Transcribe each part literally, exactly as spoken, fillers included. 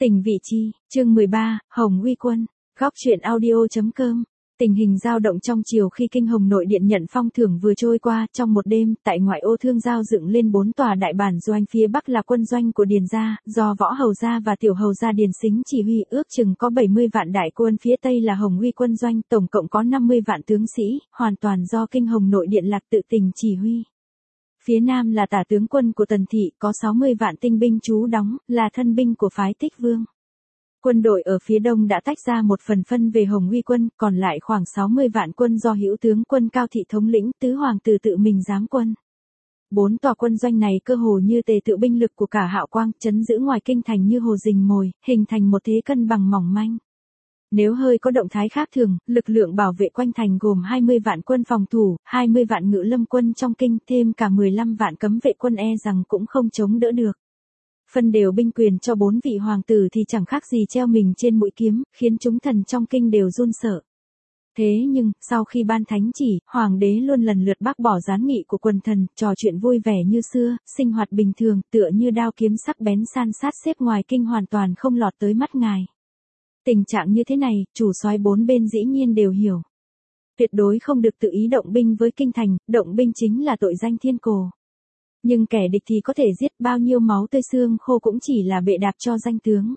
Tình vị chi, chương mười ba, Hồng Uy Quân, góc truyện audio.com. Tình hình dao động trong chiều khi kinh hồng nội điện nhận phong thưởng vừa trôi qua, trong một đêm, tại ngoại ô Thương Giao dựng lên bốn tòa đại bản doanh, phía bắc là quân doanh của Điền gia, do Võ Hầu gia và Tiểu Hầu gia Điền Sính chỉ huy, ước chừng có bảy mươi vạn đại quân, phía tây là Hồng Uy quân doanh, tổng cộng có năm mươi vạn tướng sĩ, hoàn toàn do kinh hồng nội điện Lạc Tự Tình chỉ huy. Phía nam là tả tướng quân của Tần Thị, có sáu mươi vạn tinh binh trú đóng, là thân binh của phái Tích Vương. Quân đội ở phía đông đã tách ra một phần phân về Hồng Uy quân, còn lại khoảng sáu mươi vạn quân do hữu tướng quân Cao Thị thống lĩnh, tứ hoàng tử tự mình giám quân. Bốn tòa quân doanh này cơ hồ như tề tựu binh lực của cả Hạo Quang, trấn giữ ngoài kinh thành như hồ rình mồi, hình thành một thế cân bằng mỏng manh. Nếu hơi có động thái khác thường, lực lượng bảo vệ quanh thành gồm hai mươi vạn quân phòng thủ, hai mươi vạn ngự lâm quân trong kinh, thêm cả mười lăm vạn cấm vệ quân e rằng cũng không chống đỡ được. Phân đều binh quyền cho bốn vị hoàng tử thì chẳng khác gì treo mình trên mũi kiếm, khiến chúng thần trong kinh đều run sợ. Thế nhưng, sau khi ban thánh chỉ, hoàng đế luôn lần lượt bác bỏ gián nghị của quần thần, trò chuyện vui vẻ như xưa, sinh hoạt bình thường, tựa như đao kiếm sắc bén san sát xếp ngoài kinh hoàn toàn không lọt tới mắt ngài. Tình trạng như thế này, chủ soái bốn bên dĩ nhiên đều hiểu. Tuyệt đối không được tự ý động binh với kinh thành, động binh chính là tội danh thiên cổ. Nhưng kẻ địch thì có thể giết, bao nhiêu máu tươi xương khô cũng chỉ là bệ đạp cho danh tướng.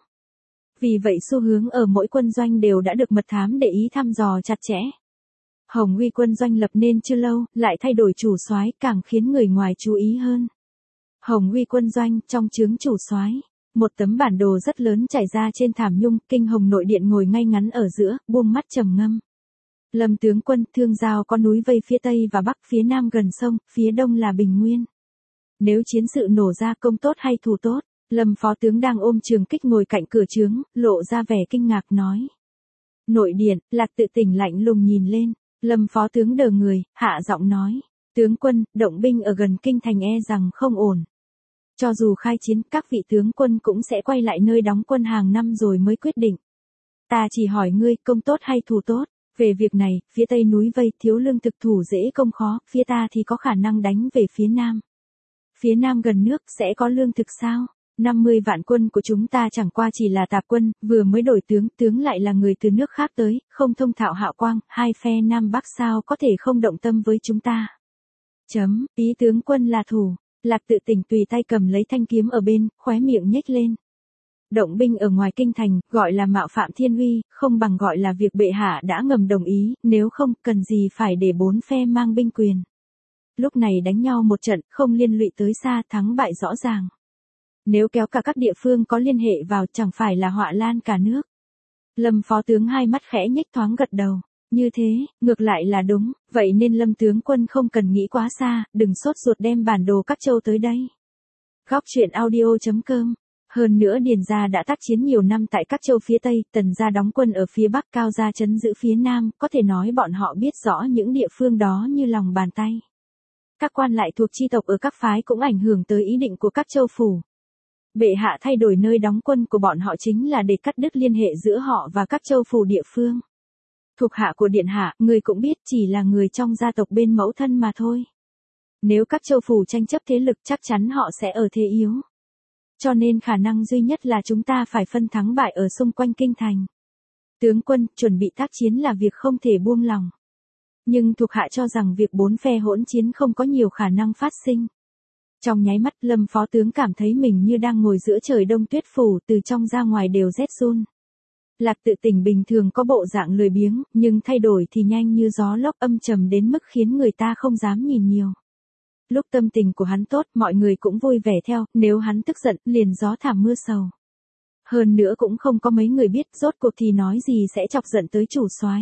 Vì vậy xu hướng ở mỗi quân doanh đều đã được mật thám để ý thăm dò chặt chẽ. Hồng Uy quân doanh lập nên chưa lâu, lại thay đổi chủ soái, càng khiến người ngoài chú ý hơn. Hồng Uy quân doanh, trong trướng chủ soái, một tấm bản đồ rất lớn trải ra trên thảm nhung, kinh hồng nội điện ngồi ngay ngắn ở giữa, buông mắt trầm ngâm. Lâm tướng quân, Thương Giao có núi vây phía tây và bắc, phía nam gần sông, phía đông là Bình Nguyên. Nếu chiến sự nổ ra, công tốt hay thù tốt? Lâm phó tướng đang ôm trường kích ngồi cạnh cửa trướng, lộ ra vẻ kinh ngạc nói. Nội điện, Lạc Tự Tình lạnh lùng nhìn lên, Lâm phó tướng đờ người, hạ giọng nói. Tướng quân, động binh ở gần kinh thành e rằng không ổn. Cho dù khai chiến, các vị tướng quân cũng sẽ quay lại nơi đóng quân hàng năm rồi mới quyết định. Ta chỉ hỏi ngươi, công tốt hay thù tốt? Về việc này, phía tây núi vây thiếu lương thực, thủ dễ công khó, phía ta thì có khả năng đánh về phía nam. Phía nam gần nước, sẽ có lương thực sao? năm mươi vạn quân của chúng ta chẳng qua chỉ là tạp quân, vừa mới đổi tướng, tướng lại là người từ nước khác tới, không thông thạo Hạo Quang, hai phe Nam Bắc sao có thể không động tâm với chúng ta. Chấm, ý tướng quân là thủ. Lạc Tự Tình tùy tay cầm lấy thanh kiếm ở bên, khóe miệng nhếch lên. Động binh ở ngoài kinh thành, gọi là mạo phạm thiên uy, không bằng gọi là việc bệ hạ đã ngầm đồng ý, nếu không, cần gì phải để bốn phe mang binh quyền. Lúc này đánh nhau một trận, không liên lụy tới xa, thắng bại rõ ràng. Nếu kéo cả các địa phương có liên hệ vào, chẳng phải là họa lan cả nước. Lâm phó tướng hai mắt khẽ nhếch thoáng gật đầu. Như thế, ngược lại là đúng, vậy nên Lâm tướng quân không cần nghĩ quá xa, đừng sốt ruột đem bản đồ các châu tới đây. Góc truyện audio.com. Hơn nữa Điền gia đã tác chiến nhiều năm tại các châu phía Tây, Tần gia đóng quân ở phía Bắc, Cao gia trấn giữ phía Nam, có thể nói bọn họ biết rõ những địa phương đó như lòng bàn tay. Các quan lại thuộc chi tộc ở các phái cũng ảnh hưởng tới ý định của các châu phủ. Bệ hạ thay đổi nơi đóng quân của bọn họ chính là để cắt đứt liên hệ giữa họ và các châu phủ địa phương. Thuộc hạ của điện hạ, người cũng biết chỉ là người trong gia tộc bên mẫu thân mà thôi. Nếu các châu phủ tranh chấp thế lực chắc chắn họ sẽ ở thế yếu. Cho nên khả năng duy nhất là chúng ta phải phân thắng bại ở xung quanh kinh thành. Tướng quân, chuẩn bị tác chiến là việc không thể buông lòng. Nhưng thuộc hạ cho rằng việc bốn phe hỗn chiến không có nhiều khả năng phát sinh. Trong nháy mắt, Lâm phó tướng cảm thấy mình như đang ngồi giữa trời đông tuyết phủ, từ trong ra ngoài đều rét run. Lạc Tự Tình bình thường có bộ dạng lười biếng, nhưng thay đổi thì nhanh như gió lốc, âm trầm đến mức khiến người ta không dám nhìn nhiều. Lúc tâm tình của hắn tốt, mọi người cũng vui vẻ theo, nếu hắn tức giận, liền gió thảm mưa sầu. Hơn nữa cũng không có mấy người biết rốt cuộc thì nói gì sẽ chọc giận tới chủ soái.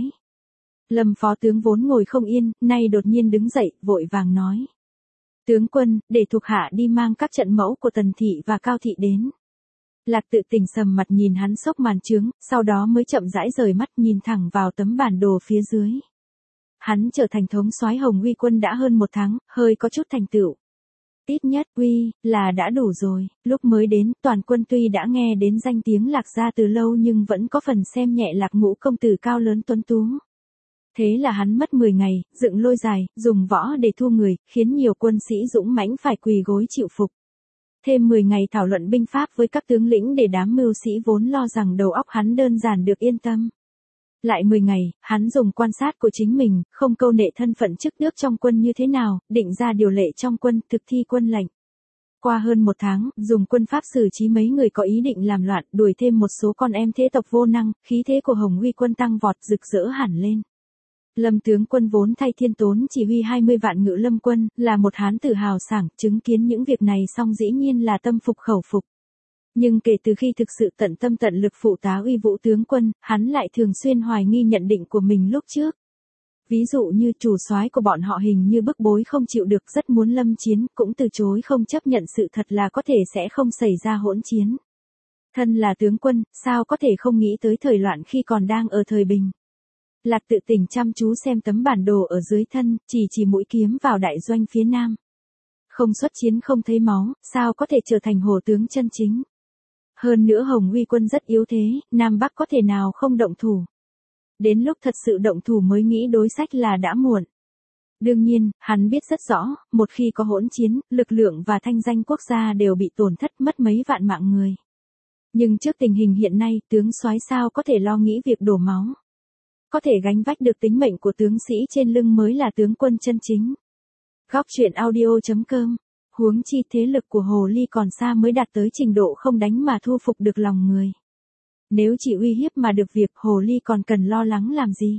Lâm phó tướng vốn ngồi không yên, nay đột nhiên đứng dậy, vội vàng nói. Tướng quân, để thuộc hạ đi mang các trận mẫu của Tần Thị và Cao Thị đến. Lạc Tự Tình sầm mặt nhìn hắn xốc màn trướng, sau đó mới chậm rãi rời mắt nhìn thẳng vào tấm bản đồ phía dưới. Hắn trở thành thống soái Hồng Uy quân đã hơn một tháng, hơi có chút thành tựu. Ít nhất, uy, là đã đủ rồi, lúc mới đến, toàn quân tuy đã nghe đến danh tiếng Lạc gia từ lâu nhưng vẫn có phần xem nhẹ Lạc ngũ công tử cao lớn tuấn tú. Thế là hắn mất mười ngày, dựng lôi dài, dùng võ để thu người, khiến nhiều quân sĩ dũng mãnh phải quỳ gối chịu phục. Thêm mười ngày thảo luận binh pháp với các tướng lĩnh để đám mưu sĩ vốn lo rằng đầu óc hắn đơn giản được yên tâm. Lại mười ngày, hắn dùng quan sát của chính mình, không câu nệ thân phận chức nước trong quân như thế nào, định ra điều lệ trong quân, thực thi quân lệnh. Qua hơn một tháng, dùng quân pháp xử trí mấy người có ý định làm loạn, đuổi thêm một số con em thế tộc vô năng, khí thế của Hồng Uy quân tăng vọt rực rỡ hẳn lên. Lâm tướng quân vốn thay Thiên Tốn chỉ huy hai mươi vạn ngự lâm quân, là một hán tử hào sảng, chứng kiến những việc này xong dĩ nhiên là tâm phục khẩu phục. Nhưng kể từ khi thực sự tận tâm tận lực phụ tá uy vũ tướng quân, hắn lại thường xuyên hoài nghi nhận định của mình lúc trước. Ví dụ như chủ soái của bọn họ hình như bức bối không chịu được, rất muốn lâm chiến, cũng từ chối không chấp nhận sự thật là có thể sẽ không xảy ra hỗn chiến. Thân là tướng quân, sao có thể không nghĩ tới thời loạn khi còn đang ở thời bình. Lạc Tự Tình chăm chú xem tấm bản đồ ở dưới thân, chỉ chỉ mũi kiếm vào đại doanh phía nam. Không xuất chiến không thấy máu, sao có thể trở thành hổ tướng chân chính. Hơn nữa Hồng Uy quân rất yếu thế, Nam Bắc có thể nào không động thủ. Đến lúc thật sự động thủ mới nghĩ đối sách là đã muộn. Đương nhiên, hắn biết rất rõ, một khi có hỗn chiến, lực lượng và thanh danh quốc gia đều bị tổn thất, mất mấy vạn mạng người. Nhưng trước tình hình hiện nay, tướng soái sao có thể lo nghĩ việc đổ máu. Có thể gánh vác được tính mệnh của tướng sĩ trên lưng mới là tướng quân chân chính. Góc truyện audio chấm com. Huống chi thế lực của Hồ Ly còn xa mới đạt tới trình độ không đánh mà thu phục được lòng người. Nếu chỉ uy hiếp mà được việc, Hồ Ly còn cần lo lắng làm gì?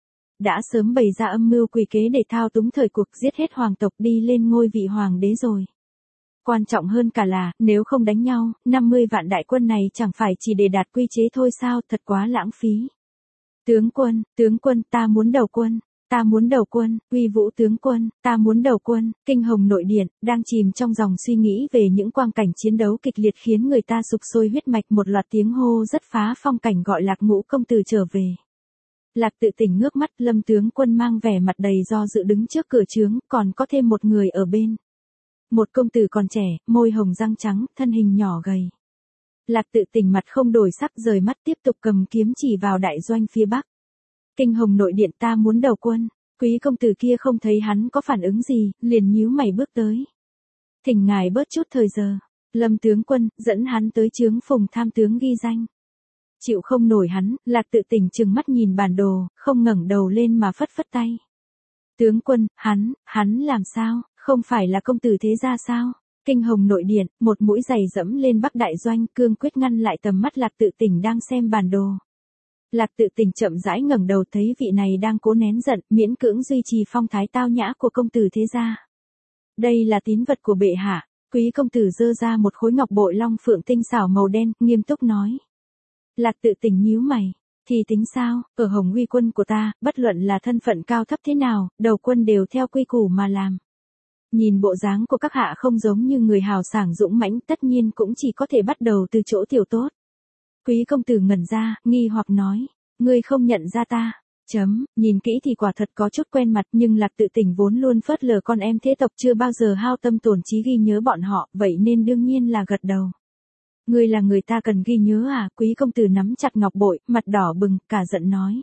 Đã sớm bày ra âm mưu quỷ kế để thao túng thời cuộc, giết hết hoàng tộc đi lên ngôi vị hoàng đế rồi. Quan trọng hơn cả là, nếu không đánh nhau, năm mươi vạn đại quân này chẳng phải chỉ để đạt quy chế thôi sao, thật quá lãng phí. Tướng quân, tướng quân, ta muốn đầu quân, ta muốn đầu quân, uy vũ tướng quân, ta muốn đầu quân. Kinh Hồng nội điện, đang chìm trong dòng suy nghĩ về những quang cảnh chiến đấu kịch liệt khiến người ta sục sôi huyết mạch, một loạt tiếng hô rất phá phong cảnh gọi Lạc Ngũ công tử trở về. Lạc Tự Tình ngước mắt, Lâm tướng quân mang vẻ mặt đầy do dự đứng trước cửa trướng, còn có thêm một người ở bên. Một công tử còn trẻ, môi hồng răng trắng, thân hình nhỏ gầy. Lạc Tự Tình mặt không đổi sắc, rời mắt tiếp tục cầm kiếm chỉ vào đại doanh phía bắc. Kinh Hồng nội điện, ta muốn đầu quân. Quý công tử kia không thấy hắn có phản ứng gì, liền nhíu mày bước tới. Thỉnh ngài bớt chút thời giờ. Lâm tướng quân, dẫn hắn tới trướng Phùng tham tướng ghi danh. Chịu không nổi hắn, Lạc Tự Tình trừng mắt nhìn bản đồ, không ngẩng đầu lên mà phất phất tay. Tướng quân, hắn, hắn làm sao, không phải là công tử thế gia sao? Kinh Hồng nội điện, một mũi giày dẫm lên bắc đại doanh, cương quyết ngăn lại tầm mắt Lạc Tự Tình đang xem bản đồ. Lạc Tự Tình chậm rãi ngẩng đầu, thấy vị này đang cố nén giận, miễn cưỡng duy trì phong thái tao nhã của công tử thế gia. Đây là tín vật của bệ hạ. Quý công tử giơ ra một khối ngọc bội long phượng tinh xảo màu đen, nghiêm túc nói. Lạc Tự Tình nhíu mày, thì tính sao, ở Hồng Uy quân của ta, bất luận là thân phận cao thấp thế nào, đầu quân đều theo quy củ mà làm. Nhìn bộ dáng của các hạ không giống như người hào sảng dũng mãnh, tất nhiên cũng chỉ có thể bắt đầu từ chỗ tiểu tốt. Quý công tử ngẩn ra, nghi hoặc nói, ngươi không nhận ra ta. Chấm, nhìn kỹ thì quả thật có chút quen mặt, nhưng Lạc Tự Tình vốn luôn phớt lờ con em thế tộc, chưa bao giờ hao tâm tổn trí ghi nhớ bọn họ, vậy nên đương nhiên là gật đầu. Ngươi là người ta cần ghi nhớ à? Quý công tử nắm chặt ngọc bội, mặt đỏ bừng, cả giận nói.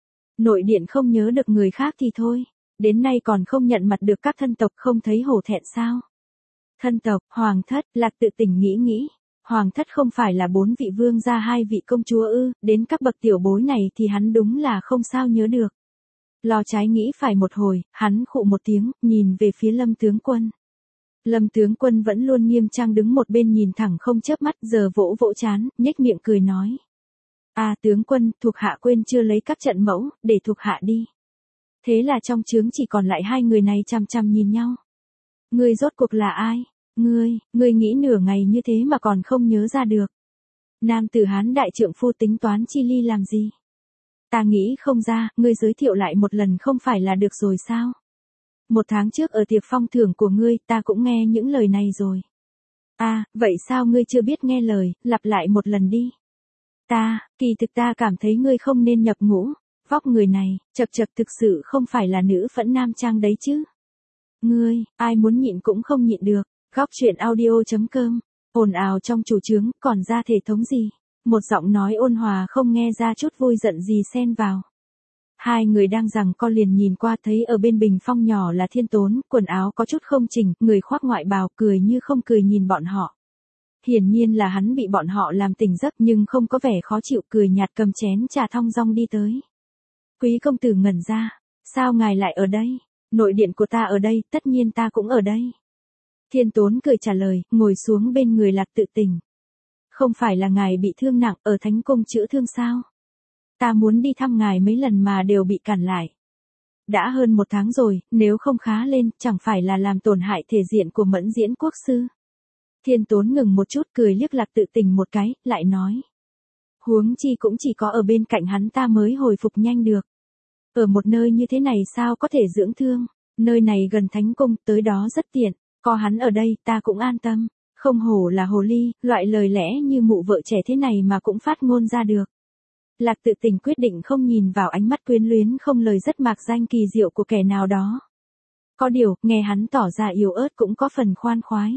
Nội điện không nhớ được người khác thì thôi, đến nay còn không nhận mặt được các thân tộc, không thấy hổ thẹn sao? Thân tộc, hoàng thất, Lạc Tự Tình nghĩ nghĩ. Hoàng thất không phải là bốn vị vương gia hai vị công chúa ư, đến các bậc tiểu bối này thì hắn đúng là không sao nhớ được. Lo trái nghĩ phải một hồi, hắn khụ một tiếng, nhìn về phía Lâm tướng quân. Lâm tướng quân vẫn luôn nghiêm trang đứng một bên nhìn thẳng không chớp mắt, giờ vỗ vỗ trán, nhếch miệng cười nói. À tướng quân, thuộc hạ quên chưa lấy các trận mẫu, để thuộc hạ đi. Thế là trong trướng chỉ còn lại hai người này chằm chằm nhìn nhau. Ngươi rốt cuộc là ai? Ngươi, ngươi nghĩ nửa ngày như thế mà còn không nhớ ra được. Nam tử Hán đại trượng phu tính toán chi ly làm gì? Ta nghĩ không ra, ngươi giới thiệu lại một lần không phải là được rồi sao? Một tháng trước ở tiệc phong thưởng của ngươi, ta cũng nghe những lời này rồi. À, vậy sao ngươi chưa biết nghe lời, lặp lại một lần đi. Ta, kỳ thực ta cảm thấy ngươi không nên nhập ngũ. Vóc người này, chật chật thực sự không phải là nữ phẫn nam trang đấy chứ. Ngươi, ai muốn nhịn cũng không nhịn được. Góc truyện audio chấm com. Ồn ào trong chủ trướng, còn ra thể thống gì? Một giọng nói ôn hòa không nghe ra chút vui giận gì xen vào. Hai người đang giằng co liền nhìn qua thấy ở bên bình phong nhỏ là Thiên Tốn, quần áo có chút không chỉnh, người khoác ngoại bào, cười như không cười nhìn bọn họ. Hiển nhiên là hắn bị bọn họ làm tỉnh giấc nhưng không có vẻ khó chịu, cười nhạt cầm chén trà thong dong đi tới. Quý công tử ngẩn ra, sao ngài lại ở đây? Nội điện của ta ở đây, tất nhiên ta cũng ở đây. Thiên Tốn cười trả lời, ngồi xuống bên người Lạc Tự Tình. Không phải là ngài bị thương nặng ở Thánh Cung chữa thương sao? Ta muốn đi thăm ngài mấy lần mà đều bị cản lại. Đã hơn một tháng rồi, nếu không khá lên, chẳng phải là làm tổn hại thể diện của Mẫn Diễn quốc sư. Thiên Tốn ngừng một chút, cười liếc Lạc Tự Tình một cái, lại nói. Huống chi cũng chỉ có ở bên cạnh hắn ta mới hồi phục nhanh được. Ở một nơi như thế này sao có thể dưỡng thương, nơi này gần Thánh Cung, tới đó rất tiện, có hắn ở đây ta cũng an tâm. Không hổ là hồ ly, loại lời lẽ như mụ vợ trẻ thế này mà cũng phát ngôn ra được. Lạc Tự Tình quyết định không nhìn vào ánh mắt quyến luyến không lời rất mạc danh kỳ diệu của kẻ nào đó. Có điều, nghe hắn tỏ ra yếu ớt cũng có phần khoan khoái.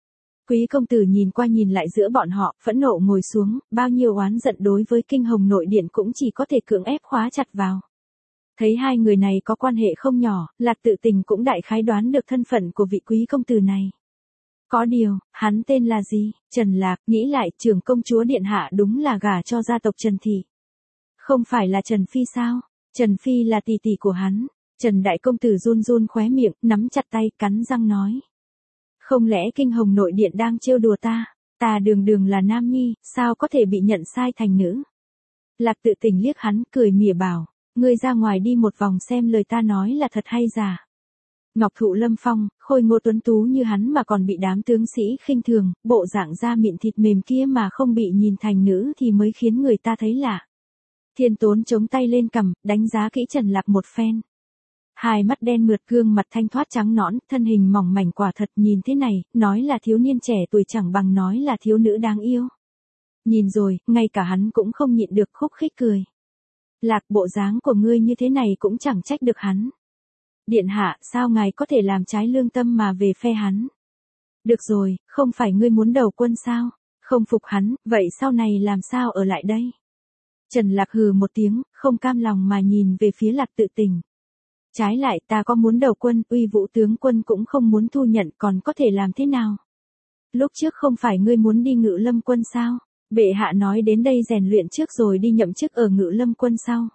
Quý công tử nhìn qua nhìn lại giữa bọn họ, phẫn nộ ngồi xuống, bao nhiêu oán giận đối với kinh hồng nội điện cũng chỉ có thể cưỡng ép khóa chặt vào. Thấy hai người này có quan hệ không nhỏ, Lạc Tự Tình cũng đại khái đoán được thân phận của vị quý công tử này. Có điều, hắn tên là gì? Trần Lạc, nghĩ lại, trưởng công chúa điện hạ đúng là gả cho gia tộc Trần Thị. Không phải là Trần Phi sao? Trần Phi là tỷ tỷ của hắn. Trần đại công tử run run khóe miệng, nắm chặt tay, cắn răng nói. Không lẽ kinh hồng nội điện đang trêu đùa ta? Ta đường đường là nam nhi, sao có thể bị nhận sai thành nữ? Lạc Tự Tình liếc hắn, cười mỉa bảo, ngươi ra ngoài đi một vòng xem lời ta nói là thật hay giả. Ngọc Thụ Lâm Phong, khôi ngô tuấn tú như hắn mà còn bị đám tướng sĩ khinh thường, bộ dạng da mịn thịt mềm kia mà không bị nhìn thành nữ thì mới khiến người ta thấy lạ. Thiên Tốn chống tay lên cằm, đánh giá kỹ Trần Lạc một phen. Hai mắt đen mượt, gương mặt thanh thoát trắng nõn, thân hình mỏng mảnh quả thật, nhìn thế này, nói là thiếu niên trẻ tuổi chẳng bằng nói là thiếu nữ đáng yêu. Nhìn rồi, ngay cả hắn cũng không nhịn được khúc khích cười. Lạc, bộ dáng của ngươi như thế này cũng chẳng trách được hắn. Điện hạ, sao ngài có thể làm trái lương tâm mà về phe hắn? Được rồi, không phải ngươi muốn đầu quân sao? Không phục hắn, vậy sau này làm sao ở lại đây? Trần Lạc hừ một tiếng, không cam lòng mà nhìn về phía Lạc Tự Tình. Trái lại, ta có muốn đầu quân, Uy Vũ tướng quân cũng không muốn thu nhận, còn có thể làm thế nào? Lúc trước không phải ngươi muốn đi Ngự Lâm quân sao? Bệ hạ nói đến đây rèn luyện trước rồi đi nhậm chức ở Ngự Lâm quân sau.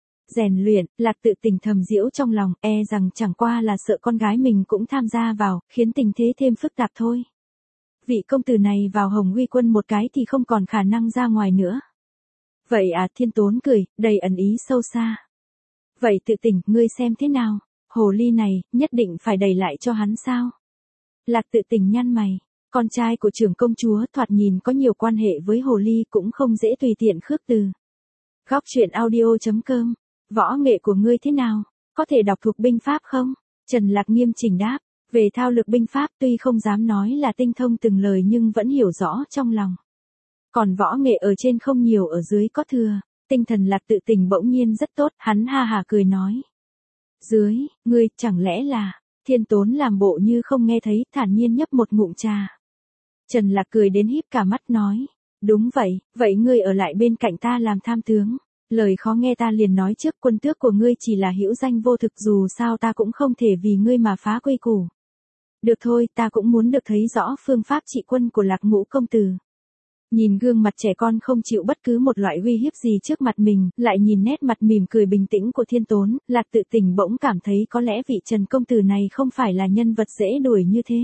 Rèn luyện, Lạc Tự Tình thầm giễu trong lòng, e rằng chẳng qua là sợ con gái mình cũng tham gia vào, khiến tình thế thêm phức tạp thôi. Vị công tử này vào Hồng Uy quân một cái thì không còn khả năng ra ngoài nữa. Vậy à, Thiên Tốn cười, đầy ẩn ý sâu xa. Vậy Tự Tình, ngươi xem thế nào? Hồ ly này, nhất định phải đẩy lại cho hắn sao? Lạc Tự Tình nhăn mày. Con trai của trưởng công chúa thoạt nhìn có nhiều quan hệ với hồ ly cũng không dễ tùy tiện khước từ. Góc truyện audio chấm com. Võ nghệ của ngươi thế nào? Có thể đọc thuộc binh pháp không? Trần Lạc nghiêm chỉnh đáp. Về thao lược binh pháp tuy không dám nói là tinh thông từng lời nhưng vẫn hiểu rõ trong lòng. Còn võ nghệ ở trên không nhiều ở dưới có thừa. Tinh thần Lạc Tự Tình bỗng nhiên rất tốt, hắn ha hà cười nói. Dưới, ngươi, chẳng lẽ là... Thiên Tốn làm bộ như không nghe thấy, thản nhiên nhấp một ngụm trà. Trần Lạc cười đến híp cả mắt nói. Đúng vậy, vậy ngươi ở lại bên cạnh ta làm tham tướng. Lời khó nghe ta liền nói trước, quân tước của ngươi chỉ là hữu danh vô thực, dù sao ta cũng không thể vì ngươi mà phá quy củ. Được thôi, ta cũng muốn được thấy rõ phương pháp trị quân của Lạc Ngũ công tử. Nhìn gương mặt trẻ con không chịu bất cứ một loại uy hiếp gì trước mặt mình, lại nhìn nét mặt mỉm cười bình tĩnh của Thiên Tốn, Lạc Tự Tình bỗng cảm thấy có lẽ vị Trần công tử này không phải là nhân vật dễ đuổi như thế.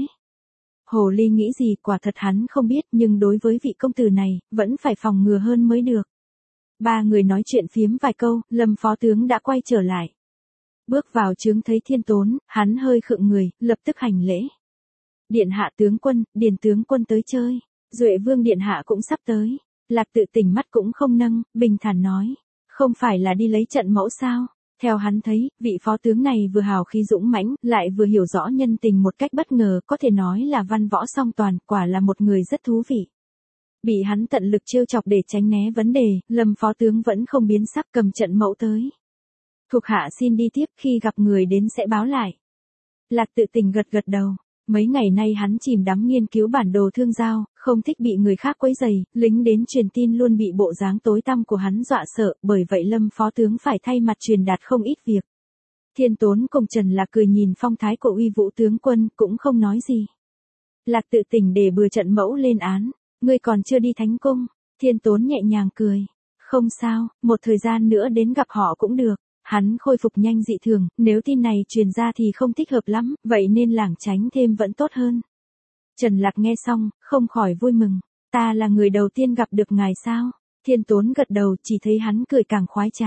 Hồ ly nghĩ gì quả thật hắn không biết, nhưng đối với vị công tử này, vẫn phải phòng ngừa hơn mới được. Ba người nói chuyện phiếm vài câu, Lâm phó tướng đã quay trở lại. Bước vào trướng thấy Thiên Tốn, hắn hơi khựng người, lập tức hành lễ. Điện hạ tướng quân, Điền tướng quân tới chơi. Duệ Vương điện hạ cũng sắp tới. Lạc Tự Tình mắt cũng không nâng, bình thản nói. Không phải là đi lấy trận mẫu sao? Theo hắn thấy, vị phó tướng này vừa hào khí dũng mãnh, lại vừa hiểu rõ nhân tình một cách bất ngờ, có thể nói là văn võ song toàn, quả là một người rất thú vị. Bị hắn tận lực trêu chọc để tránh né vấn đề, Lâm phó tướng vẫn không biến sắc, cầm trận mẫu tới. Thuộc hạ xin đi tiếp, khi gặp người đến sẽ báo lại. Lạc Tự Tình gật gật đầu. Mấy ngày nay hắn chìm đắm nghiên cứu bản đồ thương giao, không thích bị người khác quấy rầy, lính đến truyền tin luôn bị bộ dáng tối tăm của hắn dọa sợ, bởi vậy Lâm phó tướng phải thay mặt truyền đạt không ít việc. Thiên Tốn cùng Trần Lạc cười nhìn phong thái của Uy Vũ tướng quân, cũng không nói gì. Lạc Tự Tình để bừa trận mẫu lên án, Ngươi còn chưa đi thánh cung. Thiên Tốn nhẹ nhàng cười. Không sao, một thời gian nữa đến gặp họ cũng được. Hắn khôi phục nhanh dị thường, nếu tin này truyền ra thì không thích hợp lắm, vậy nên lảng tránh thêm vẫn tốt hơn. Trần Lạc nghe xong, không khỏi vui mừng. Ta là người đầu tiên gặp được ngài sao? Thiên Tốn gật đầu, chỉ thấy hắn cười càng khoái trá.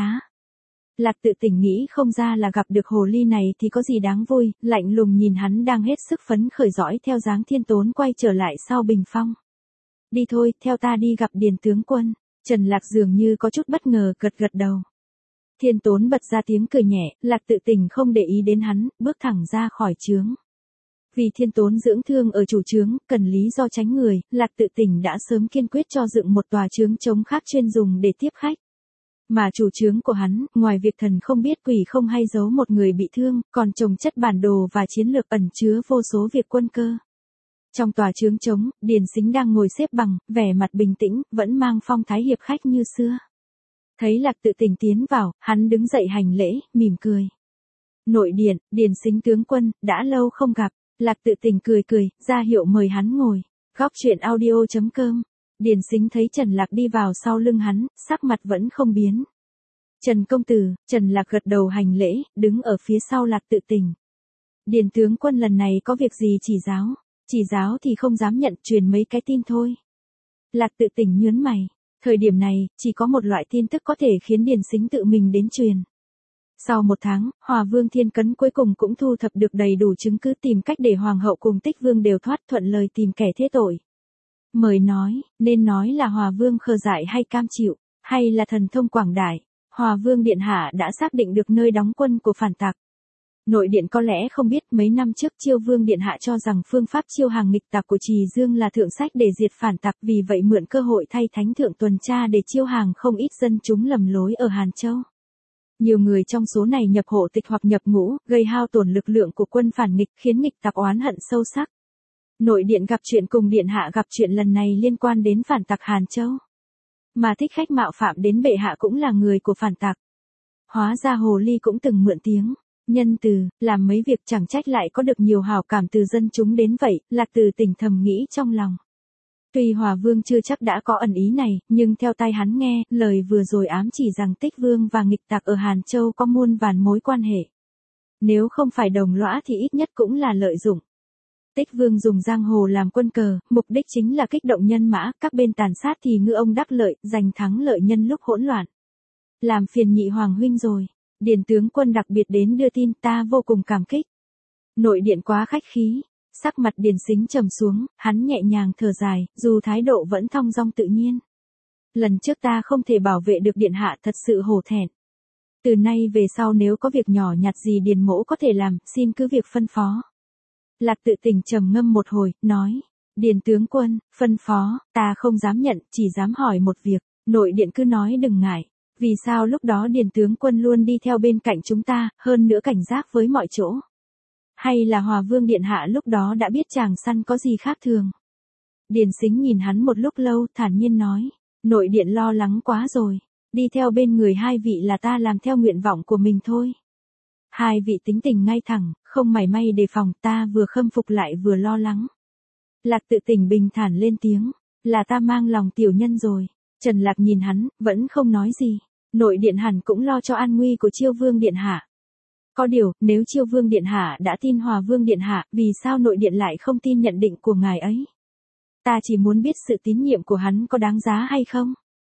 Lạc Tự Tỉnh nghĩ không ra là gặp được hồ ly này thì có gì đáng vui, lạnh lùng nhìn hắn đang hết sức phấn khởi dõi theo dáng Thiên Tốn quay trở lại sau bình phong. Đi thôi, theo ta đi gặp Điền tướng quân. Trần Lạc dường như có chút bất ngờ gật gật đầu. Thiên Tốn bật ra tiếng cười nhẹ, Lạc Tự Tỉnh không để ý đến hắn, bước thẳng ra khỏi trướng. Vì Thiên Tốn dưỡng thương ở chủ trướng, cần lý do tránh người, Lạc Tự Tỉnh đã sớm kiên quyết cho dựng một tòa trướng trống khác chuyên dùng để tiếp khách. Mà chủ trướng của hắn, ngoài việc thần không biết quỷ không hay giấu một người bị thương, còn trồng chất bản đồ và chiến lược ẩn chứa vô số việc quân cơ. Trong tòa trướng trống, Điền Sính đang ngồi xếp bằng, vẻ mặt bình tĩnh, vẫn mang phong thái hiệp khách như xưa. Thấy Lạc Tự Tỉnh tiến vào, hắn đứng dậy hành lễ, mỉm cười. Nội điện, Điền Sính tướng quân, đã lâu không gặp. Lạc Tự Tỉnh cười cười, ra hiệu mời hắn ngồi. Góc truyện audio chấm com. Điền Sính thấy Trần Lạc đi vào sau lưng hắn, sắc mặt vẫn không biến. Trần công tử. Trần Lạc gật đầu hành lễ, đứng ở phía sau Lạc Tự Tỉnh. Điền tướng quân lần này có việc gì chỉ giáo? Chỉ giáo thì không dám nhận, truyền mấy cái tin thôi. Lạc Tự Tỉnh nhớn mày. Thời điểm này, chỉ có một loại tin tức có thể khiến Điền Sính tự mình đến truyền. Sau một tháng, Hòa Vương Thiên Cấn cuối cùng cũng thu thập được đầy đủ chứng cứ tìm cách để Hoàng hậu cùng Tích Vương đều thoát, thuận lời tìm kẻ thế tội. Mời nói, nên nói là Hòa Vương khờ dại hay cam chịu, hay là thần thông quảng đại. Hòa Vương Điện Hạ đã xác định được nơi đóng quân của phản tặc. Nội điện có lẽ không biết, mấy năm trước Chiêu Vương Điện Hạ cho rằng phương pháp chiêu hàng nghịch tặc của Trì Dương là thượng sách để diệt phản tặc, vì vậy mượn cơ hội thay thánh thượng tuần tra để chiêu hàng không ít dân chúng lầm lối ở Hàn Châu. Nhiều người trong số này nhập hộ tịch hoặc nhập ngũ, gây hao tổn lực lượng của quân phản nghịch, khiến nghịch tặc oán hận sâu sắc. Nội điện gặp chuyện cùng Điện Hạ gặp chuyện lần này liên quan đến phản tặc Hàn Châu. Mà thích khách mạo phạm đến bệ hạ cũng là người của phản tặc. Hóa ra hồ ly cũng từng mượn tiếng nhân từ, làm mấy việc chẳng trách lại có được nhiều hảo cảm từ dân chúng đến vậy. Lạc Tự Tỉnh thầm nghĩ trong lòng. Tuy Hòa Vương chưa chắc đã có ẩn ý này, nhưng theo tai hắn nghe, lời vừa rồi ám chỉ rằng Tích Vương và nghịch tặc ở Hàn Châu có muôn vàn mối quan hệ. Nếu không phải đồng lõa thì ít nhất cũng là lợi dụng. Tích Vương dùng giang hồ làm quân cờ, mục đích chính là kích động nhân mã, các bên tàn sát thì ngư ông đắc lợi, giành thắng lợi nhân lúc hỗn loạn. Làm phiền nhị hoàng huynh rồi. Điền tướng quân đặc biệt đến đưa tin, ta vô cùng cảm kích. Nội điện quá khách khí. Sắc mặt Điền Sính trầm xuống, hắn nhẹ nhàng thở dài, dù thái độ vẫn thong dong tự nhiên. Lần trước ta không thể bảo vệ được điện hạ, thật sự hổ thẹn. Từ nay về sau nếu có việc nhỏ nhặt gì Điền mỗ có thể làm, xin cứ việc phân phó. Lạc Tự Tỉnh trầm ngâm một hồi, nói. Điền tướng quân, phân phó, ta không dám nhận, chỉ dám hỏi một việc. Nội điện cứ nói đừng ngại. Vì sao lúc đó Điền tướng quân luôn đi theo bên cạnh chúng ta, hơn nữa cảnh giác với mọi chỗ? Hay là Hòa Vương Điện Hạ lúc đó đã biết chàng săn có gì khác thường? Điền Sính nhìn hắn một lúc lâu, thản nhiên nói. Nội điện lo lắng quá rồi. Đi theo bên người hai vị là ta làm theo nguyện vọng của mình thôi. Hai vị tính tình ngay thẳng, không mảy may đề phòng, ta vừa khâm phục lại vừa lo lắng. Lạc Tự Tỉnh bình thản lên tiếng. Là ta mang lòng tiểu nhân rồi. Trần Lạc nhìn hắn, vẫn không nói gì. Nội điện hẳn cũng lo cho an nguy của Chiêu Vương Điện Hạ. Có điều, nếu Chiêu Vương Điện Hạ đã tin Hòa Vương Điện Hạ, vì sao nội điện lại không tin nhận định của ngài ấy? Ta chỉ muốn biết sự tín nhiệm của hắn có đáng giá hay không?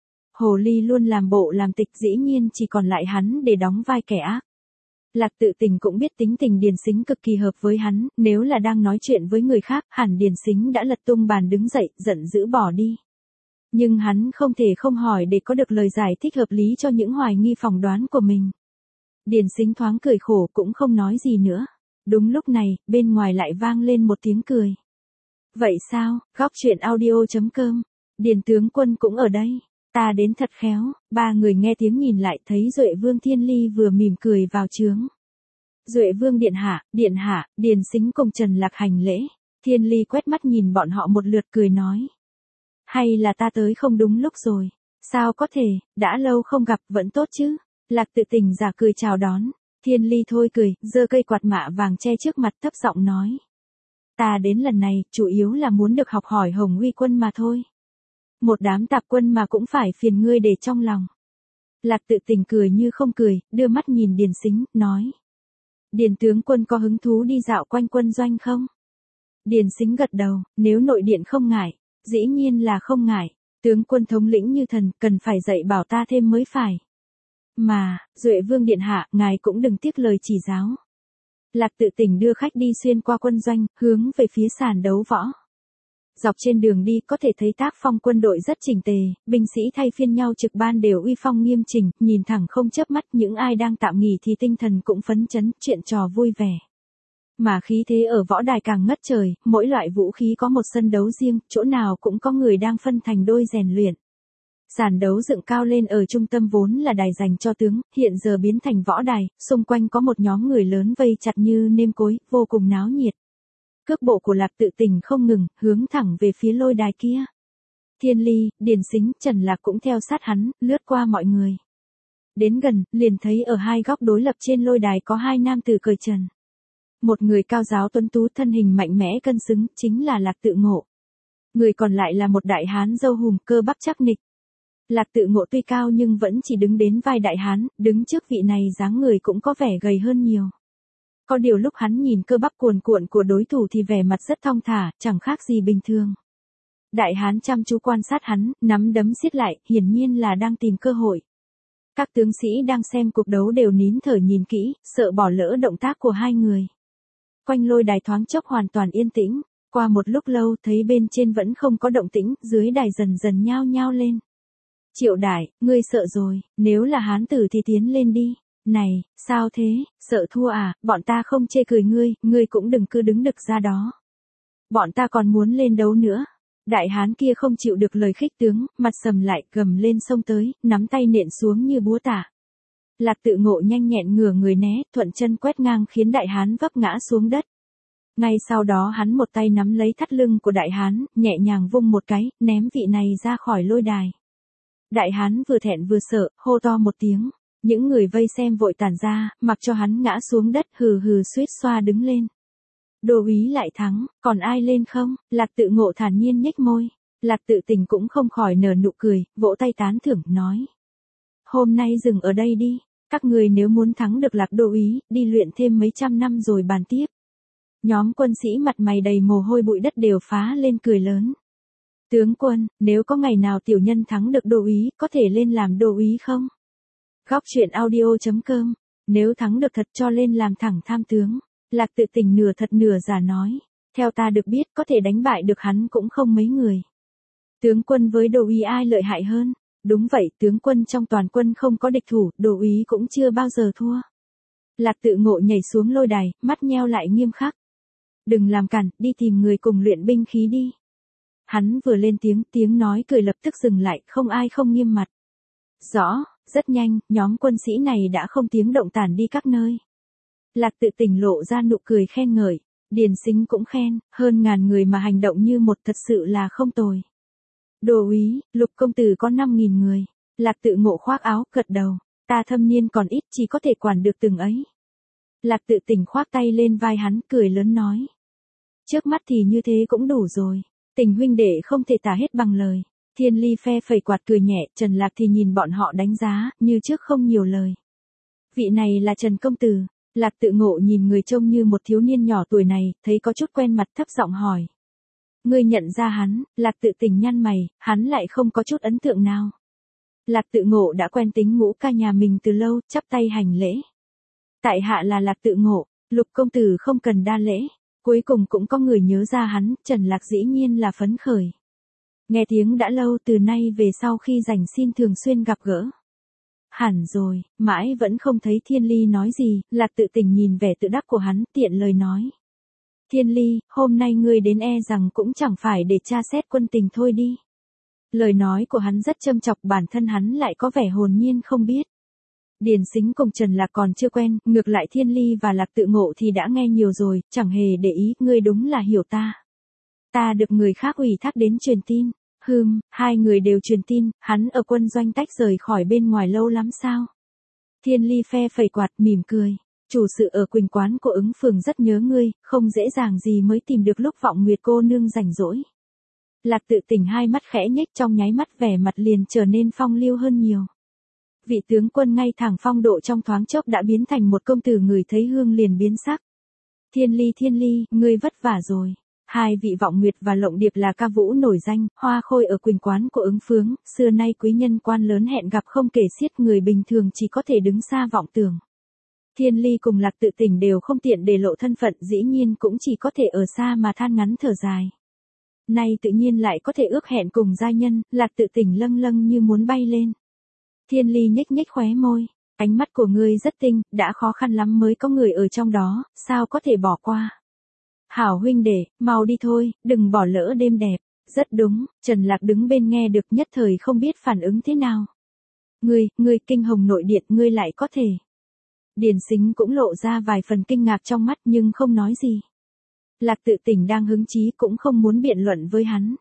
Hồ ly luôn làm bộ làm tịch, dĩ nhiên chỉ còn lại hắn để đóng vai kẻ ác. Lạc Tự Tỉnh cũng biết tính tình Điền Sính cực kỳ hợp với hắn, nếu là đang nói chuyện với người khác, hẳn Điền Sính đã lật tung bàn đứng dậy, giận dữ bỏ đi. Nhưng hắn không thể không hỏi để có được lời giải thích hợp lý cho những hoài nghi phỏng đoán của mình. Điền Sính thoáng cười khổ cũng không nói gì nữa. Đúng lúc này, bên ngoài lại vang lên một tiếng cười. Vậy sao, góc truyện audio chấm com. Điền tướng quân cũng ở đây. Ta đến thật khéo. Ba người nghe tiếng nhìn lại thấy Duệ Vương Thiên Ly vừa mỉm cười vào trướng. Duệ Vương Điện Hạ, Điện Hạ, Điền Sính cùng Trần Lạc hành lễ. Thiên Ly quét mắt nhìn bọn họ một lượt cười nói. Hay là ta tới không đúng lúc rồi? Sao có thể, đã lâu không gặp vẫn tốt chứ? Lạc Tự Tỉnh giả cười chào đón. Thiên Ly thôi cười, giơ cây quạt mạ vàng che trước mặt thấp giọng nói. Ta đến lần này, chủ yếu là muốn được học hỏi Hồng Uy Quân mà thôi. Một đám tạp quân mà cũng phải phiền ngươi để trong lòng. Lạc Tự Tình cười như không cười, đưa mắt nhìn Điền Sính, nói. Điền tướng quân có hứng thú đi dạo quanh quân doanh không? Điền Sính gật đầu, nếu nội điện không ngại, dĩ nhiên là không ngại, tướng quân thống lĩnh như thần, cần phải dạy bảo ta thêm mới phải. Mà, Duệ Vương điện hạ, ngài cũng đừng tiếc lời chỉ giáo. Lạc Tự Tình đưa khách đi xuyên qua quân doanh, hướng về phía sàn đấu võ. Dọc trên đường đi có thể thấy tác phong quân đội rất chỉnh tề, binh sĩ thay phiên nhau trực ban đều uy phong nghiêm chỉnh, nhìn thẳng không chớp mắt, những ai đang tạm nghỉ thì tinh thần cũng phấn chấn, chuyện trò vui vẻ. Mà khí thế ở võ đài càng ngất trời, mỗi loại vũ khí có một sân đấu riêng, chỗ nào cũng có người đang phân thành đôi rèn luyện. Sàn đấu dựng cao lên ở trung tâm vốn là đài dành cho tướng, hiện giờ biến thành võ đài, xung quanh có một nhóm người lớn vây chặt như nêm cối, vô cùng náo nhiệt. Cước bộ của Lạc Tự Tình không ngừng, hướng thẳng về phía lôi đài kia. Thiên Ly, Điền Sính, Trần Lạc cũng theo sát hắn, lướt qua mọi người. Đến gần, liền thấy ở hai góc đối lập trên lôi đài có hai nam tử cởi trần. Một người cao giáo tuấn tú, thân hình mạnh mẽ cân xứng, chính là Lạc Tự Ngộ. Người còn lại là một đại hán râu hùm, cơ bắp chắc nịch. Lạc Tự Ngộ tuy cao nhưng vẫn chỉ đứng đến vai đại hán, đứng trước vị này dáng người cũng có vẻ gầy hơn nhiều. Có điều lúc hắn nhìn cơ bắp cuồn cuộn của đối thủ thì vẻ mặt rất thong thả, chẳng khác gì bình thường. Đại hán chăm chú quan sát hắn, nắm đấm siết lại, hiển nhiên là đang tìm cơ hội. Các tướng sĩ đang xem cuộc đấu đều nín thở nhìn kỹ, sợ bỏ lỡ động tác của hai người. Quanh lôi đài thoáng chốc hoàn toàn yên tĩnh, qua một lúc lâu thấy bên trên vẫn không có động tĩnh, dưới đài dần dần nhao nhao lên. Triệu Đại, ngươi sợ rồi, nếu là hán tử thì tiến lên đi. Này, sao thế, sợ thua à, bọn ta không chê cười ngươi, ngươi cũng đừng cứ đứng đực ra đó. Bọn ta còn muốn lên đấu nữa. Đại hán kia không chịu được lời khích tướng, mặt sầm lại, gầm lên xông tới, nắm tay nện xuống như búa tạ. Lạc Tự Ngộ nhanh nhẹn ngửa người né, thuận chân quét ngang khiến đại hán vấp ngã xuống đất. Ngay sau đó hắn một tay nắm lấy thắt lưng của đại hán, nhẹ nhàng vung một cái, ném vị này ra khỏi lôi đài. Đại hán vừa thẹn vừa sợ, hô to một tiếng. Những người vây xem vội tản ra, mặc cho hắn ngã xuống đất, hừ hừ suýt xoa đứng lên. Đô úy lại thắng, còn ai lên không? Lạc Tự Ngộ thản nhiên nhếch môi. Lạc Tự Tình cũng không khỏi nở nụ cười, vỗ tay tán thưởng, nói. Hôm nay dừng ở đây đi, các người nếu muốn thắng được Lạc đô úy, đi luyện thêm mấy trăm năm rồi bàn tiếp. Nhóm quân sĩ mặt mày đầy mồ hôi bụi đất đều phá lên cười lớn. Tướng quân, nếu có ngày nào tiểu nhân thắng được đô úy, có thể lên làm đô úy không? Góc truyện audio chấm com, nếu thắng được thật cho lên làm thẳng tham tướng. Lạc Tự Tình nửa thật nửa giả nói, theo ta được biết có thể đánh bại được hắn cũng không mấy người. Tướng quân với đô úy ai lợi hại hơn? Đúng vậy, tướng quân trong toàn quân không có địch thủ, đô úy cũng chưa bao giờ thua. Lạc Tự Ngộ nhảy xuống lôi đài, mắt nheo lại nghiêm khắc. Đừng làm cản, đi tìm người cùng luyện binh khí đi. Hắn vừa lên tiếng, tiếng nói cười lập tức dừng lại, không ai không nghiêm mặt. Rõ. Rất nhanh, nhóm quân sĩ này đã không tiếng động tản đi các nơi. Lạc Tự Tình lộ ra nụ cười khen ngợi, Điền Sính cũng khen, hơn ngàn người mà hành động như một thật sự là không tồi. Đô úy, Lục công tử có năm nghìn người. Lạc Tự Ngộ khoác áo, gật đầu, ta thâm niên còn ít, chỉ có thể quản được từng ấy. Lạc Tự Tình khoác tay lên vai hắn, cười lớn nói. Trước mắt thì như thế cũng đủ rồi, Tình huynh đệ không thể tả hết bằng lời. Thiên Ly phe phẩy quạt cười nhẹ, Trần Lạc thì nhìn bọn họ đánh giá, như trước không nhiều lời. Vị này là Trần công tử. Lạc Tự Ngộ nhìn người trông như một thiếu niên nhỏ tuổi này, thấy có chút quen mặt, thấp giọng hỏi. Ngươi nhận ra hắn? Lạc Tự Tình nhăn mày, hắn lại không có chút ấn tượng nào. Lạc Tự Ngộ đã quen tính ngũ ca nhà mình từ lâu, chắp tay hành lễ. Tại hạ là Lạc Tự Ngộ, Lục công tử không cần đa lễ. Cuối cùng cũng có người nhớ ra hắn, Trần Lạc dĩ nhiên là phấn khởi. Nghe tiếng đã lâu, từ nay về sau khi rảnh xin thường xuyên gặp gỡ. Hẳn rồi, mãi vẫn không thấy Thiên Ly nói gì, Lạc Tự Tình nhìn vẻ tự đắc của hắn, tiện lời nói. Thiên Ly, hôm nay ngươi đến e rằng cũng chẳng phải để tra xét quân tình thôi đi. Lời nói của hắn rất châm chọc, bản thân hắn lại có vẻ hồn nhiên không biết. Điền Sính cùng Trần Lạc còn chưa quen, ngược lại Thiên Ly và Lạc Tự Ngộ thì đã nghe nhiều rồi, chẳng hề để ý, ngươi đúng là hiểu ta. Ta được người khác ủy thác đến truyền tin. Hừm, hai người đều truyền tin, hắn ở quân doanh tách rời khỏi bên ngoài lâu lắm sao? Thiên Ly phe phẩy quạt mỉm cười, chủ sự ở Quỳnh quán của Ứng phường rất nhớ ngươi, không dễ dàng gì mới tìm được lúc Vọng Nguyệt cô nương rảnh rỗi. Lạc Tự Tình hai mắt khẽ nhếch, trong nháy mắt vẻ mặt liền trở nên phong lưu hơn nhiều. Vị tướng quân ngay thẳng phong độ trong thoáng chốc đã biến thành một công tử người thấy hương liền biến sắc. Thiên Ly Thiên Ly, ngươi vất vả rồi. Hai vị Vọng Nguyệt và Lộng Điệp là ca vũ nổi danh, hoa khôi ở Quỳnh quán của Ứng Phướng, xưa nay quý nhân quan lớn hẹn gặp không kể xiết, người bình thường chỉ có thể đứng xa vọng tưởng. Thiên Ly cùng Lạc Tự Tình đều không tiện để lộ thân phận, dĩ nhiên cũng chỉ có thể ở xa mà than ngắn thở dài. Nay tự nhiên lại có thể ước hẹn cùng giai nhân, Lạc Tự Tình lâng lâng như muốn bay lên. Thiên Ly nhếch nhếch khóe môi, ánh mắt của ngươi rất tinh, đã khó khăn lắm mới có người ở trong đó, sao có thể bỏ qua. Hảo huynh đệ, mau đi thôi, đừng bỏ lỡ đêm đẹp. Rất đúng, Trần Lạc đứng bên nghe được nhất thời không biết phản ứng thế nào. Ngươi, ngươi kinh hồng nội điện, ngươi lại có thể. Điền Sính cũng lộ ra vài phần kinh ngạc trong mắt nhưng không nói gì. Lạc Tự Tình đang hứng chí cũng không muốn biện luận với hắn.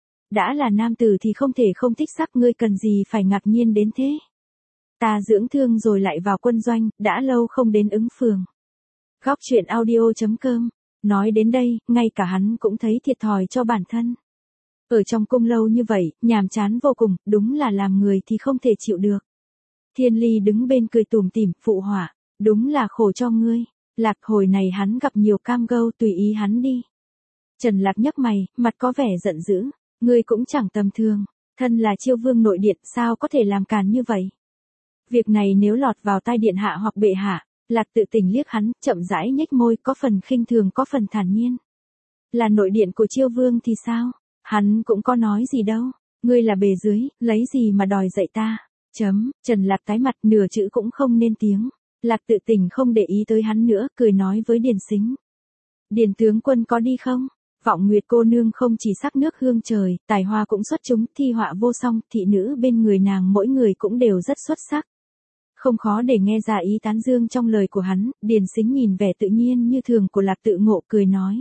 Đã là nam tử thì không thể không thích sắc, ngươi cần gì phải ngạc nhiên đến thế. Ta dưỡng thương rồi lại vào quân doanh, đã lâu không đến Ứng Phường. Góc truyện audio chấm com. Nói đến đây, ngay cả hắn cũng thấy thiệt thòi cho bản thân. Ở trong cung lâu như vậy, nhàm chán vô cùng, đúng là làm người thì không thể chịu được. Thiên Ly đứng bên cười tủm tỉm, phụ họa, đúng là khổ cho ngươi. Lạc, hồi này hắn gặp nhiều cam gâu, tùy ý hắn đi. Trần Lạc nhấc mày, mặt có vẻ giận dữ, ngươi cũng chẳng tầm thường, thân là Chiêu Vương nội điện, sao có thể làm càn như vậy? Việc này nếu lọt vào tai điện hạ hoặc bệ hạ, Lạc Tự Tình liếc hắn, chậm rãi nhếch môi, có phần khinh thường có phần thản nhiên. Là nội điện của Chiêu Vương thì sao? Hắn cũng có nói gì đâu, ngươi là bề dưới, lấy gì mà đòi dạy ta? Chấm, Trần Lạc tái mặt, nửa chữ cũng không nên tiếng. Lạc Tự Tình không để ý tới hắn nữa, cười nói với Điền Sính. Điền tướng quân có đi không? Vọng Nguyệt cô nương không chỉ sắc nước hương trời, tài hoa cũng xuất chúng, thi họa vô song, thị nữ bên người nàng mỗi người cũng đều rất xuất sắc. Không khó để nghe ra ý tán dương trong lời của hắn, Điền Sính nhìn vẻ tự nhiên như thường của Lạc Tự Ngộ cười nói.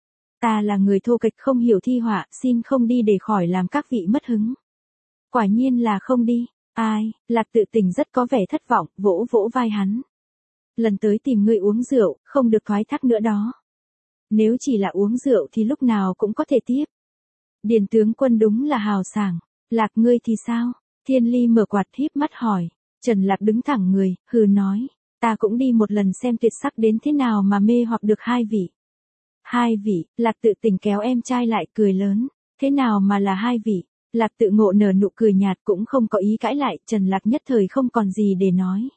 Ta là người thô kệch không hiểu thi họa, xin không đi để khỏi làm các vị mất hứng. Quả nhiên là không đi, ai, Lạc Tự Tình rất có vẻ thất vọng, vỗ vỗ vai hắn. Lần tới tìm ngươi uống rượu, không được thoái thác nữa đó. Nếu chỉ là uống rượu thì lúc nào cũng có thể tiếp. Điền tướng quân đúng là hào sảng, Lạc ngươi thì sao? Thiên Ly mở quạt híp mắt hỏi. Trần Lạc đứng thẳng người, hừ nói, ta cũng đi một lần xem tuyệt sắc đến thế nào mà mê hoặc được hai vị. Hai vị, Lạc Tự Tình kéo em trai lại cười lớn, thế nào mà là hai vị? Lạc Tự Ngộ nở nụ cười nhạt cũng không có ý cãi lại, Trần Lạc nhất thời không còn gì để nói.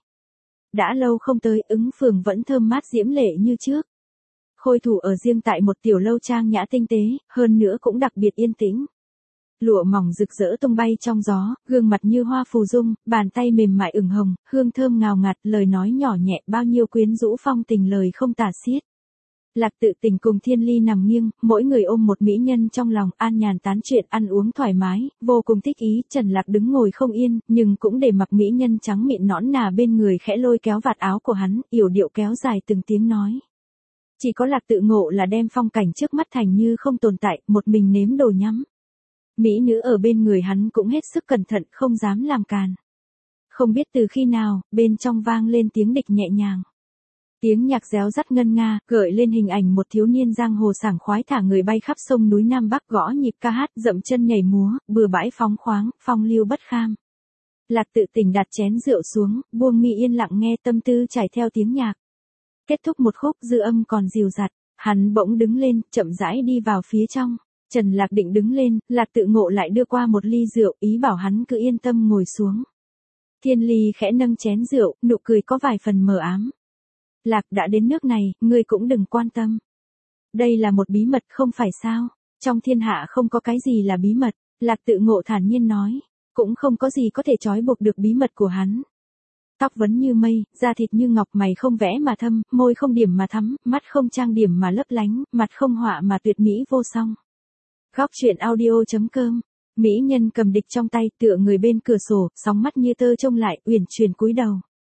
Đã lâu không tới, Ứng Phường vẫn thơm mát diễm lệ như trước. Khôi thủ ở riêng tại một tiểu lâu trang nhã tinh tế, hơn nữa cũng đặc biệt yên tĩnh. Lụa mỏng rực rỡ tung bay trong gió, gương mặt như hoa phù dung, bàn tay mềm mại ửng hồng, hương thơm ngào ngạt, lời nói nhỏ nhẹ bao nhiêu quyến rũ phong tình lời không tả xiết. Lạc Tự Tình cùng Thiên Ly nằm nghiêng, mỗi người ôm một mỹ nhân trong lòng, an nhàn tán chuyện ăn uống thoải mái, vô cùng thích ý. Trần Lạc đứng ngồi không yên, nhưng cũng để mặc mỹ nhân trắng mịn nõn nà bên người khẽ lôi kéo vạt áo của hắn, yểu điệu kéo dài từng tiếng nói. Chỉ có Lạc Tự Ngộ là đem phong cảnh trước mắt thành như không tồn tại, một mình nếm đồ nhắm. Mỹ nữ ở bên người hắn cũng hết sức cẩn thận, không dám làm càn. Không biết từ khi nào, bên trong vang lên tiếng địch nhẹ nhàng. Tiếng nhạc réo rắt ngân nga, gợi lên hình ảnh một thiếu niên giang hồ sảng khoái thả người bay khắp sông núi Nam Bắc, gõ nhịp ca hát, dậm chân nhảy múa, bừa bãi phóng khoáng, phong lưu bất kham. Lạc Tự Tình đặt chén rượu xuống, buông mi yên lặng nghe tâm tư trải theo tiếng nhạc. Kết thúc một khúc, dư âm còn dịu dặt, hắn bỗng đứng lên, chậm rãi đi vào phía trong. Trần Lạc định đứng lên, Lạc Tự Ngộ lại đưa qua một ly rượu, ý bảo hắn cứ yên tâm ngồi xuống. Thiên Ly khẽ nâng chén rượu, nụ cười có vài phần mờ ám. Lạc, đã đến nước này, ngươi cũng đừng quan tâm. Đây là một bí mật không phải sao? Trong thiên hạ không có cái gì là bí mật, Lạc Tự Ngộ thản nhiên nói. Cũng không có gì có thể trói buộc được bí mật của hắn. Tóc vấn như mây, da thịt như ngọc, mày không vẽ mà thâm, môi không điểm mà thắm, mắt không trang điểm mà lấp lánh, mặt không họa mà tuyệt mỹ vô song. Góc truyện audio chấm com. Mỹ nhân cầm địch trong tay, tựa người bên cửa sổ, sóng mắt như tơ trông lại, uyển chuyển cúi đầu.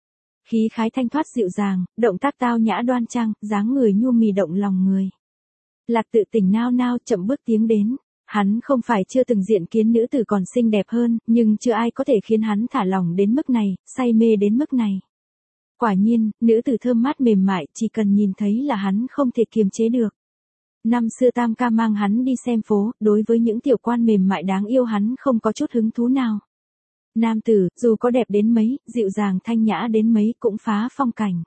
Khí khái thanh thoát dịu dàng, động tác tao nhã đoan trang, dáng người nhu mì động lòng người. Lạc Tự Tình nao nao chậm bước tiến đến. Hắn không phải chưa từng diện kiến nữ tử còn xinh đẹp hơn, nhưng chưa ai có thể khiến hắn thả lòng đến mức này, say mê đến mức này. Quả nhiên, nữ tử thơm mát mềm mại, chỉ cần nhìn thấy là hắn không thể kiềm chế được. Năm xưa Tam ca mang hắn đi xem phố, đối với những tiểu quan mềm mại đáng yêu hắn không có chút hứng thú nào. Nam tử, dù có đẹp đến mấy, dịu dàng thanh nhã đến mấy cũng phá phong cảnh.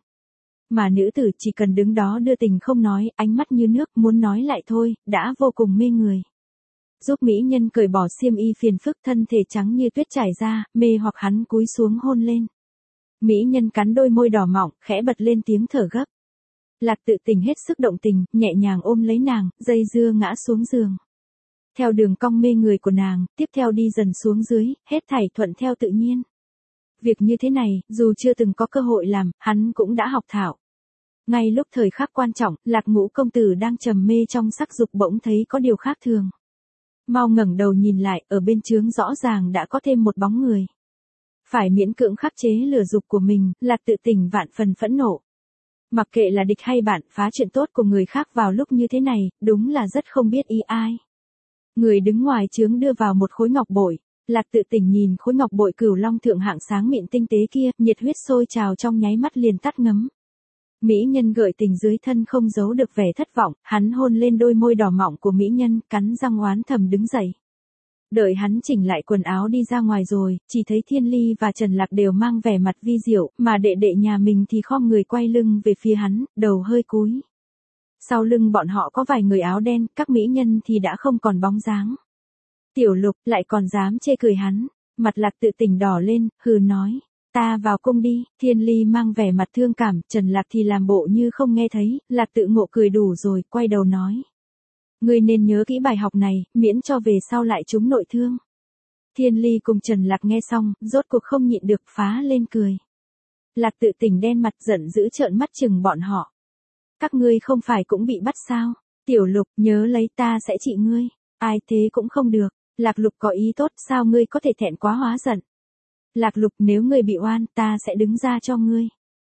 Mà nữ tử chỉ cần đứng đó đưa tình không nói, ánh mắt như nước muốn nói lại thôi, đã vô cùng mê người. Giúp mỹ nhân cởi bỏ xiêm y phiền phức, thân thể trắng như tuyết trải ra, mê hoặc hắn cúi xuống hôn lên. Mỹ nhân cắn đôi môi đỏ mọng, khẽ bật lên tiếng thở gấp. Lạc Tự Tình hết sức động tình, nhẹ nhàng ôm lấy nàng, dây dưa ngã xuống giường. Theo đường cong mê người của nàng, tiếp theo đi dần xuống dưới, hết thảy thuận theo tự nhiên. Việc như thế này, dù chưa từng có cơ hội làm, hắn cũng đã học thạo. Ngay lúc thời khắc quan trọng, Lạc Ngũ công tử đang trầm mê trong sắc dục bỗng thấy có điều khác thường. Mau ngẩng đầu nhìn lại, ở bên trướng rõ ràng đã có thêm một bóng người. Phải miễn cưỡng khắc chế lửa dục của mình, Lạc Tự Tình vạn phần phẫn nộ. Mặc kệ là địch hay bạn, phá chuyện tốt của người khác vào lúc như thế này, đúng là rất không biết ý ai. Người đứng ngoài trướng đưa vào một khối ngọc bội. Lạc Tự Tình nhìn khối ngọc bội cửu long thượng hạng sáng mịn tinh tế kia, nhiệt huyết sôi trào trong nháy mắt liền tắt ngấm. Mỹ nhân gợi tình dưới thân không giấu được vẻ thất vọng, hắn hôn lên đôi môi đỏ mọng của mỹ nhân, cắn răng oán thầm đứng dậy. Đợi hắn chỉnh lại quần áo đi ra ngoài rồi, chỉ thấy Thiên Ly và Trần Lạc đều mang vẻ mặt vi diệu, mà đệ đệ nhà mình thì khom người quay lưng về phía hắn, đầu hơi cúi. Sau lưng bọn họ có vài người áo đen, các mỹ nhân thì đã không còn bóng dáng. Tiểu Lục lại còn dám chê cười hắn, mặt Lạc Tự Tình đỏ lên, hừ nói, ta vào cung đi. Thiên Ly mang vẻ mặt thương cảm, Trần Lạc thì làm bộ như không nghe thấy. Lạc Tự Ngộ cười đủ rồi, quay đầu nói, ngươi nên nhớ kỹ bài học này, miễn cho về sau lại trúng nội thương. Thiên Ly cùng Trần Lạc nghe xong, rốt cuộc không nhịn được phá lên cười. Lạc Tự Tình đen mặt giận dữ trợn mắt chừng bọn họ. Các ngươi không phải cũng bị bắt sao? Tiểu Lục, nhớ lấy, ta sẽ trị ngươi. Ai thế cũng không được. Lạc Lục có ý tốt, sao ngươi có thể thẹn quá hóa giận? Lạc Lục, nếu ngươi bị oan, ta sẽ đứng ra cho ngươi.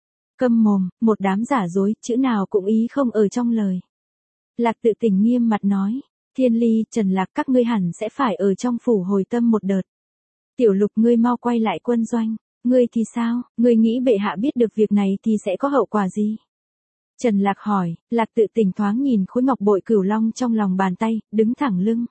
Câm mồm, một đám giả dối, chữ nào cũng ý không ở trong lời. Lạc Tự Tình nghiêm mặt nói, Thiên Ly, Trần Lạc, các ngươi hẳn sẽ phải ở trong phủ hồi tâm một đợt. Tiểu Lục, ngươi mau quay lại quân doanh. Ngươi thì sao, ngươi nghĩ bệ hạ biết được việc này thì sẽ có hậu quả gì? Trần Lạc hỏi. Lạc Tự Tình thoáng nhìn khối ngọc bội cửu long trong lòng bàn tay, đứng thẳng lưng.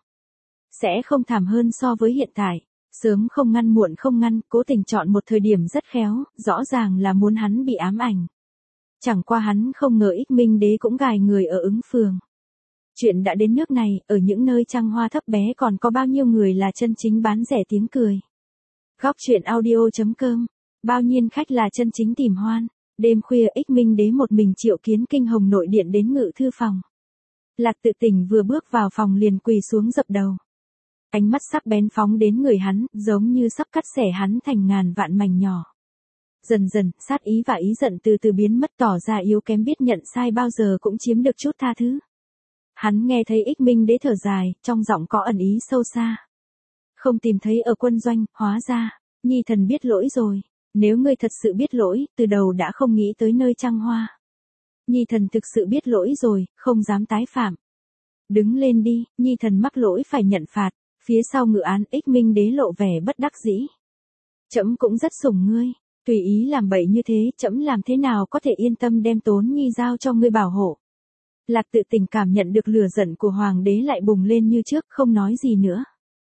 Sẽ không thảm hơn so với hiện tại. Sớm không ngăn muộn không ngăn, cố tình chọn một thời điểm rất khéo, rõ ràng là muốn hắn bị ám ảnh. Chẳng qua hắn không ngờ Ích Minh Đế cũng gài người ở Ứng Phường. Chuyện đã đến nước này, ở những nơi trăng hoa thấp bé còn có bao nhiêu người là chân chính bán rẻ tiếng cười. Góc truyện audio chấm com, bao nhiêu khách là chân chính tìm hoan. Đêm khuya Ích Minh Đế một mình triệu kiến kinh hồng nội điện đến ngự thư phòng. Lạc Tự Tình vừa bước vào phòng liền quỳ xuống dập đầu. Ánh mắt sắc bén phóng đến người hắn, giống như sắp cắt xẻ hắn thành ngàn vạn mảnh nhỏ. Dần dần, sát ý và ý giận từ từ biến mất, tỏ ra yếu kém, biết nhận sai bao giờ cũng chiếm được chút tha thứ. Hắn nghe thấy Ích Minh Đế thở dài, trong giọng có ẩn ý sâu xa. Không tìm thấy ở quân doanh, hóa ra, Nhi thần biết lỗi rồi. Nếu ngươi thật sự biết lỗi, từ đầu đã không nghĩ tới nơi trăng hoa. Nhi thần thực sự biết lỗi rồi, không dám tái phạm. Đứng lên đi, Nhi thần mắc lỗi phải nhận phạt. Phía sau ngự án, Ích Minh Đế lộ vẻ bất đắc dĩ. Trẫm cũng rất sủng ngươi, tùy ý làm bậy như thế, trẫm làm thế nào có thể yên tâm đem Tốn Nhi giao cho ngươi bảo hộ. Lạc Tự Tình cảm nhận được lửa giận của hoàng đế lại bùng lên như trước, không nói gì nữa.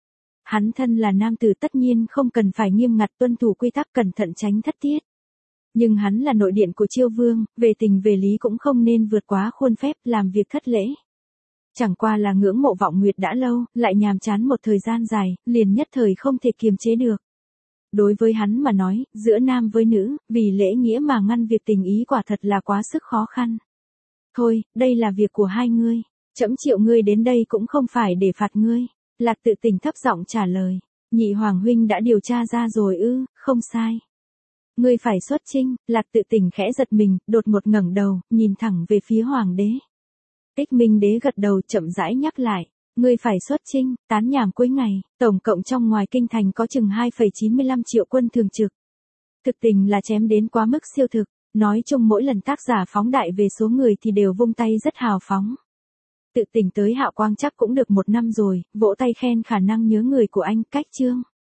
Hắn thân là nam tử tất nhiên không cần phải nghiêm ngặt tuân thủ quy tắc, cẩn thận tránh thất tiết. Nhưng hắn là nội điện của Chiêu Vương, về tình về lý cũng không nên vượt quá khuôn phép, làm việc thất lễ. Chẳng qua là ngưỡng mộ Vọng Nguyệt đã lâu, lại nhàm chán một thời gian dài, liền nhất thời không thể kiềm chế được. Đối với hắn mà nói, giữa nam với nữ, vì lễ nghĩa mà ngăn việc tình ý quả thật là quá sức khó khăn. Thôi, đây là việc của hai ngươi, trẫm triệu ngươi đến đây cũng không phải để phạt ngươi. Lạc Tự Tình thấp giọng trả lời, nhị hoàng huynh đã điều tra ra rồi ư? Không sai. Ngươi phải xuất chinh. Lạc Tự Tình khẽ giật mình, đột ngột ngẩng đầu, nhìn thẳng về phía hoàng đế. Ích Minh Đế gật đầu, chậm rãi nhắc lại, ngươi phải xuất chinh, tán nhảm cuối ngày, tổng cộng trong ngoài kinh thành có chừng hai phẩy chín mươi lăm triệu quân thường trực. Thực tình là chém đến quá mức siêu thực, nói chung mỗi lần tác giả phóng đại về số người thì đều vung tay rất hào phóng. Tự Tình tới Hạo Quang chắc cũng được một năm rồi, vỗ tay khen khả năng nhớ người của anh. Cách chương.